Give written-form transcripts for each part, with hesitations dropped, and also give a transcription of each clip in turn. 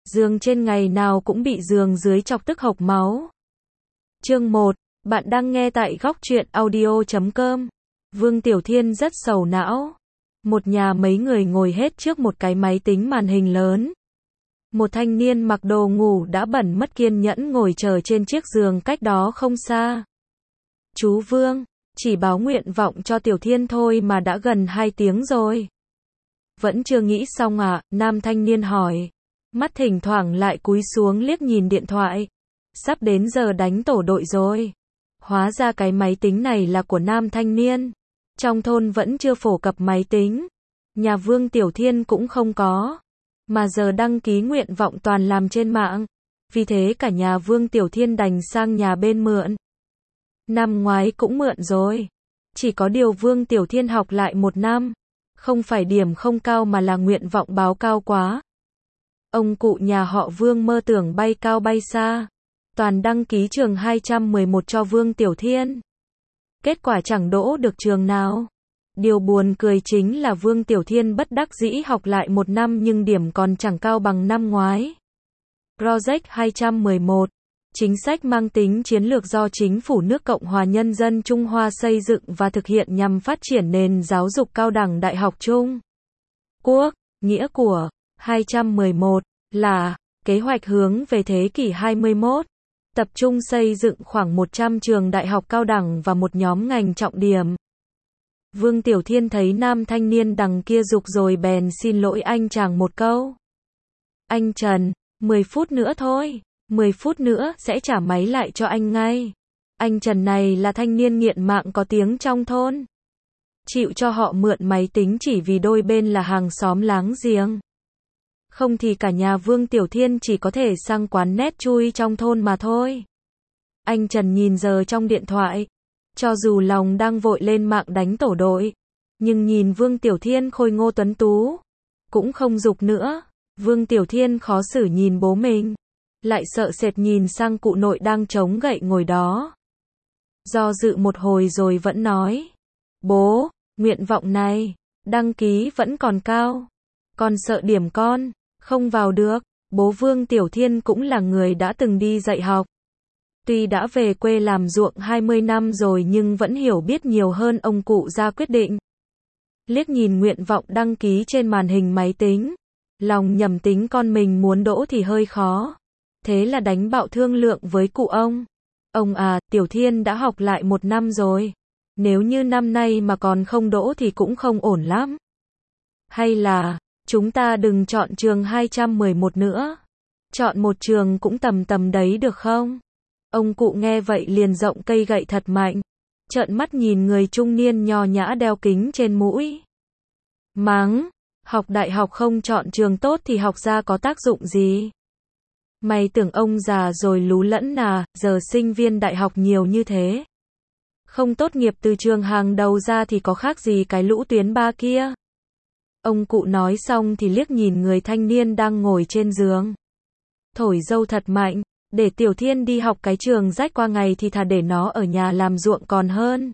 giường trên ngày nào cũng bị giường dưới chọc tức hộc máu. Chương 1, bạn đang nghe tại góc truyện audio.com. Vương Tiểu Thiên rất sầu não. Một nhà mấy người ngồi hết trước một cái máy tính màn hình lớn. Một thanh niên mặc đồ ngủ đã bẩn mất kiên nhẫn ngồi chờ trên chiếc giường cách đó không xa. Chú Vương, chỉ báo nguyện vọng cho Tiểu Thiên thôi mà đã gần 2 tiếng rồi. Vẫn chưa nghĩ xong à? Nam thanh niên hỏi. Mắt thỉnh thoảng lại cúi xuống liếc nhìn điện thoại. Sắp đến giờ đánh tổ đội rồi. Hóa ra cái máy tính này là của nam thanh niên. Trong thôn vẫn chưa phổ cập máy tính. Nhà Vương Tiểu Thiên cũng không có. Mà giờ đăng ký nguyện vọng toàn làm trên mạng. Vì thế cả nhà Vương Tiểu Thiên đành sang nhà bên mượn. Năm ngoái cũng mượn rồi. Chỉ có điều Vương Tiểu Thiên học lại 1 năm. Không phải điểm không cao mà là nguyện vọng báo cao quá. Ông cụ nhà họ Vương mơ tưởng bay cao bay xa. Toàn đăng ký trường 211 cho Vương Tiểu Thiên. Kết quả chẳng đỗ được trường nào. Điều buồn cười chính là Vương Tiểu Thiên bất đắc dĩ học lại 1 năm nhưng điểm còn chẳng cao bằng năm ngoái. Project 211. Chính sách mang tính chiến lược do Chính phủ nước Cộng hòa Nhân dân Trung Hoa xây dựng và thực hiện nhằm phát triển nền giáo dục cao đẳng đại học Trung Quốc. Nghĩa của 211 là kế hoạch hướng về thế kỷ 21. Tập trung xây dựng khoảng 100 trường đại học cao đẳng và một nhóm ngành trọng điểm. Vương Tiểu Thiên thấy nam thanh niên đằng kia giục rồi bèn xin lỗi anh chàng một câu. Anh Trần, 10 phút nữa thôi. 10 phút nữa sẽ trả máy lại cho anh ngay. Anh Trần này là thanh niên nghiện mạng có tiếng trong thôn. Chịu cho họ mượn máy tính chỉ vì đôi bên là hàng xóm láng giềng. Không thì cả nhà Vương Tiểu Thiên chỉ có thể sang quán net chui trong thôn mà thôi. Anh Trần nhìn giờ trong điện thoại. Cho dù lòng đang vội lên mạng đánh tổ đội. Nhưng nhìn Vương Tiểu Thiên khôi ngô tuấn tú. Cũng không giục nữa. Vương Tiểu Thiên khó xử nhìn bố mình. Lại sợ sệt nhìn sang cụ nội đang chống gậy ngồi đó. Do dự một hồi rồi vẫn nói. Bố, nguyện vọng này, đăng ký vẫn còn cao. Con sợ điểm con, không vào được. Bố Vương Tiểu Thiên cũng là người đã từng đi dạy học. Tuy đã về quê làm ruộng 20 năm rồi nhưng vẫn hiểu biết nhiều hơn ông cụ ra quyết định. Liếc nhìn nguyện vọng đăng ký trên màn hình máy tính. Lòng nhầm tính con mình muốn đỗ thì hơi khó. Thế là đánh bạo thương lượng với cụ ông. Ông à, Tiểu Thiên đã học lại 1 năm rồi. Nếu như năm nay mà còn không đỗ thì cũng không ổn lắm. Hay là, chúng ta đừng chọn trường 211 nữa. Chọn một trường cũng tầm tầm đấy được không? Ông cụ nghe vậy liền rộng cây gậy thật mạnh. Trợn mắt nhìn người trung niên nho nhã đeo kính trên mũi. Mắng, học đại học không chọn trường tốt thì học ra có tác dụng gì? Mày tưởng ông già rồi lú lẫn à, giờ sinh viên đại học nhiều như thế. Không tốt nghiệp từ trường hàng đầu ra thì có khác gì cái lũ tuyến 3 kia. Ông cụ nói xong thì liếc nhìn người thanh niên đang ngồi trên giường. Thổi dâu thật mạnh, để Tiểu Thiên đi học cái trường rách qua ngày thì thà để nó ở nhà làm ruộng còn hơn.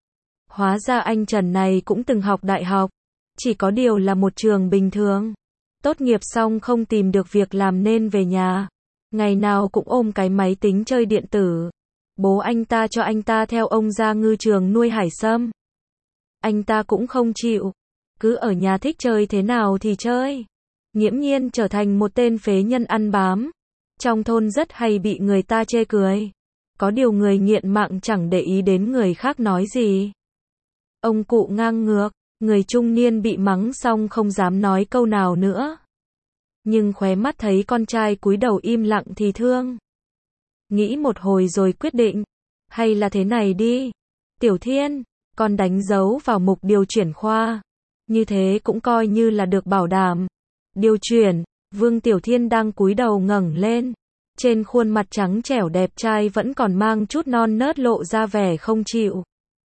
Hóa ra anh Trần này cũng từng học đại học, chỉ có điều là một trường bình thường. Tốt nghiệp xong không tìm được việc làm nên về nhà. Ngày nào cũng ôm cái máy tính chơi điện tử. Bố anh ta cho anh ta theo ông ra ngư trường nuôi hải sâm. Anh ta cũng không chịu. Cứ ở nhà thích chơi thế nào thì chơi. Nghiễm nhiên trở thành một tên phế nhân ăn bám. Trong thôn rất hay bị người ta chê cười. Có điều người nghiện mạng chẳng để ý đến người khác nói gì. Ông cụ ngang ngược. Người trung niên bị mắng xong không dám nói câu nào nữa. Nhưng khóe mắt thấy con trai cúi đầu im lặng thì thương. Nghĩ một hồi rồi quyết định. Hay là thế này đi. Tiểu Thiên, con đánh dấu vào mục điều chuyển khoa. Như thế cũng coi như là được bảo đảm. Điều chuyển, Vương Tiểu Thiên đang cúi đầu ngẩng lên. Trên khuôn mặt trắng trẻo đẹp trai vẫn còn mang chút non nớt lộ ra vẻ không chịu.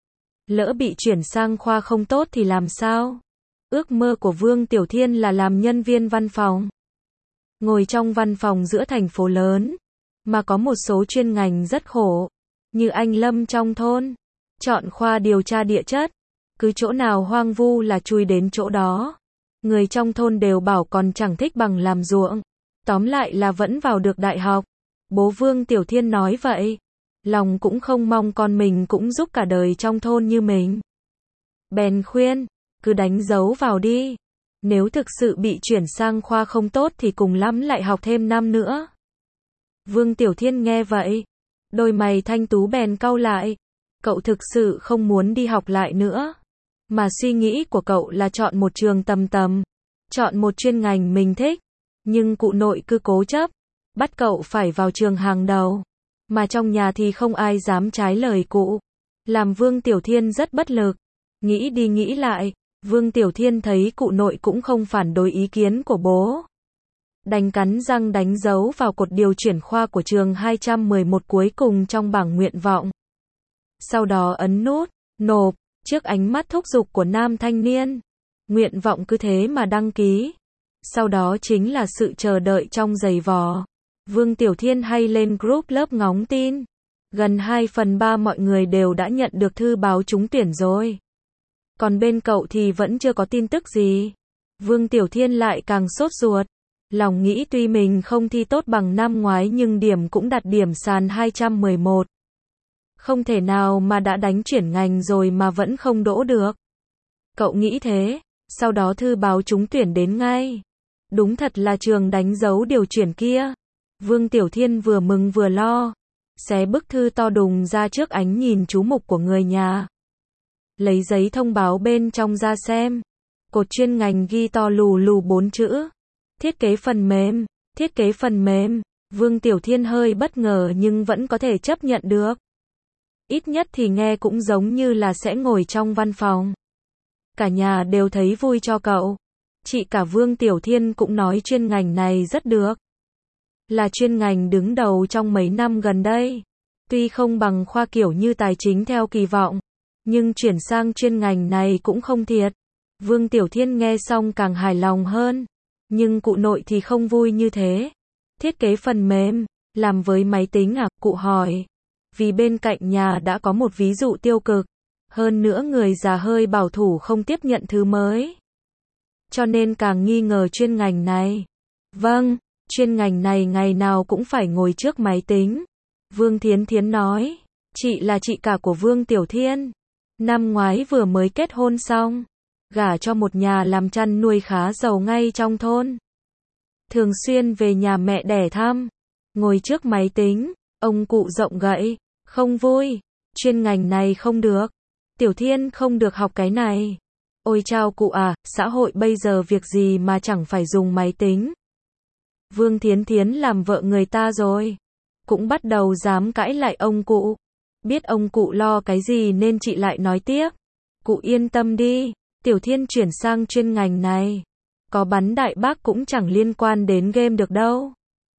Lỡ bị chuyển sang khoa không tốt thì làm sao? Ước mơ của Vương Tiểu Thiên là làm nhân viên văn phòng. Ngồi trong văn phòng giữa thành phố lớn. Mà có một số chuyên ngành rất khổ. Như anh Lâm trong thôn. Chọn khoa điều tra địa chất. Cứ chỗ nào hoang vu là chui đến chỗ đó. Người trong thôn đều bảo còn chẳng thích bằng làm ruộng. Tóm lại là vẫn vào được đại học. Bố Vương Tiểu Thiên nói vậy. Lòng cũng không mong con mình cũng giúp cả đời trong thôn như mình. Bèn khuyên, cứ đánh dấu vào đi. Nếu thực sự bị chuyển sang khoa không tốt thì cùng lắm lại học thêm năm nữa. Vương Tiểu Thiên nghe vậy, đôi mày thanh tú bèn cau lại. Cậu thực sự không muốn đi học lại nữa. Mà suy nghĩ của cậu là chọn một trường tầm tầm, chọn một chuyên ngành mình thích. Nhưng cụ nội cứ cố chấp, bắt cậu phải vào trường hàng đầu. Mà trong nhà thì không ai dám trái lời cụ. Làm Vương Tiểu Thiên rất bất lực. Nghĩ đi nghĩ lại, Vương Tiểu Thiên thấy cụ nội cũng không phản đối ý kiến của bố. Đành cắn răng đánh dấu vào cột điều chuyển khoa của trường 211 cuối cùng trong bảng nguyện vọng. Sau đó ấn nút, nộp, trước ánh mắt thúc giục của nam thanh niên. Nguyện vọng cứ thế mà đăng ký. Sau đó chính là sự chờ đợi trong giày vò. Vương Tiểu Thiên hay lên group lớp ngóng tin. Gần 2/3 mọi người đều đã nhận được thư báo trúng tuyển rồi. Còn bên cậu thì vẫn chưa có tin tức gì. Vương Tiểu Thiên lại càng sốt ruột. Lòng nghĩ tuy mình không thi tốt bằng năm ngoái nhưng điểm cũng đạt điểm sàn 211. Không thể nào mà đã đánh chuyển ngành rồi mà vẫn không đỗ được. Cậu nghĩ thế, sau đó thư báo trúng tuyển đến ngay. Đúng thật là trường đánh dấu điều chuyển kia. Vương Tiểu Thiên vừa mừng vừa lo. Xé bức thư to đùng ra trước ánh nhìn chú mục của người nhà. Lấy giấy thông báo bên trong ra xem. Cột chuyên ngành ghi to lù lù 4 chữ. Thiết kế phần mềm, thiết kế phần mềm. Vương Tiểu Thiên hơi bất ngờ nhưng vẫn có thể chấp nhận được. Ít nhất thì nghe cũng giống như là sẽ ngồi trong văn phòng. Cả nhà đều thấy vui cho cậu. Chị cả Vương Tiểu Thiên cũng nói chuyên ngành này rất được. Là chuyên ngành đứng đầu trong mấy năm gần đây. Tuy không bằng khoa kiểu như tài chính theo kỳ vọng, nhưng chuyển sang chuyên ngành này cũng không thiệt. Vương Tiểu Thiên nghe xong càng hài lòng hơn. Nhưng cụ nội thì không vui như thế. Thiết kế phần mềm, làm với máy tính à, cụ hỏi. Vì bên cạnh nhà đã có một ví dụ tiêu cực. Hơn nữa người già hơi bảo thủ không tiếp nhận thứ mới. Cho nên càng nghi ngờ chuyên ngành này. Vâng, chuyên ngành này ngày nào cũng phải ngồi trước máy tính. Vương Thiến Thiến nói. Chị là chị cả của Vương Tiểu Thiên. Năm ngoái vừa mới kết hôn xong. Gả cho một nhà làm chăn nuôi khá giàu ngay trong thôn. Thường xuyên về nhà mẹ đẻ thăm. Ngồi trước máy tính, ông cụ rộng gậy. Không vui. Chuyên ngành này không được. Tiểu Thiên không được học cái này. Ôi chao cụ à, xã hội bây giờ việc gì mà chẳng phải dùng máy tính. Vương Thiến Thiến làm vợ người ta rồi. Cũng bắt đầu dám cãi lại ông cụ. Biết ông cụ lo cái gì nên chị lại nói tiếp. Cụ yên tâm đi, Tiểu Thiên chuyển sang chuyên ngành này. Có bắn đại bác cũng chẳng liên quan đến game được đâu.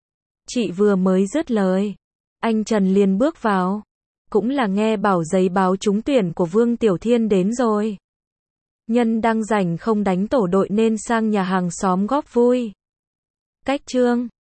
Chị vừa mới dứt lời. Anh Trần liền bước vào. Cũng là nghe bảo giấy báo trúng tuyển của Vương Tiểu Thiên đến rồi. Nhân đang rảnh không đánh tổ đội nên sang nhà hàng xóm góp vui. Cách chương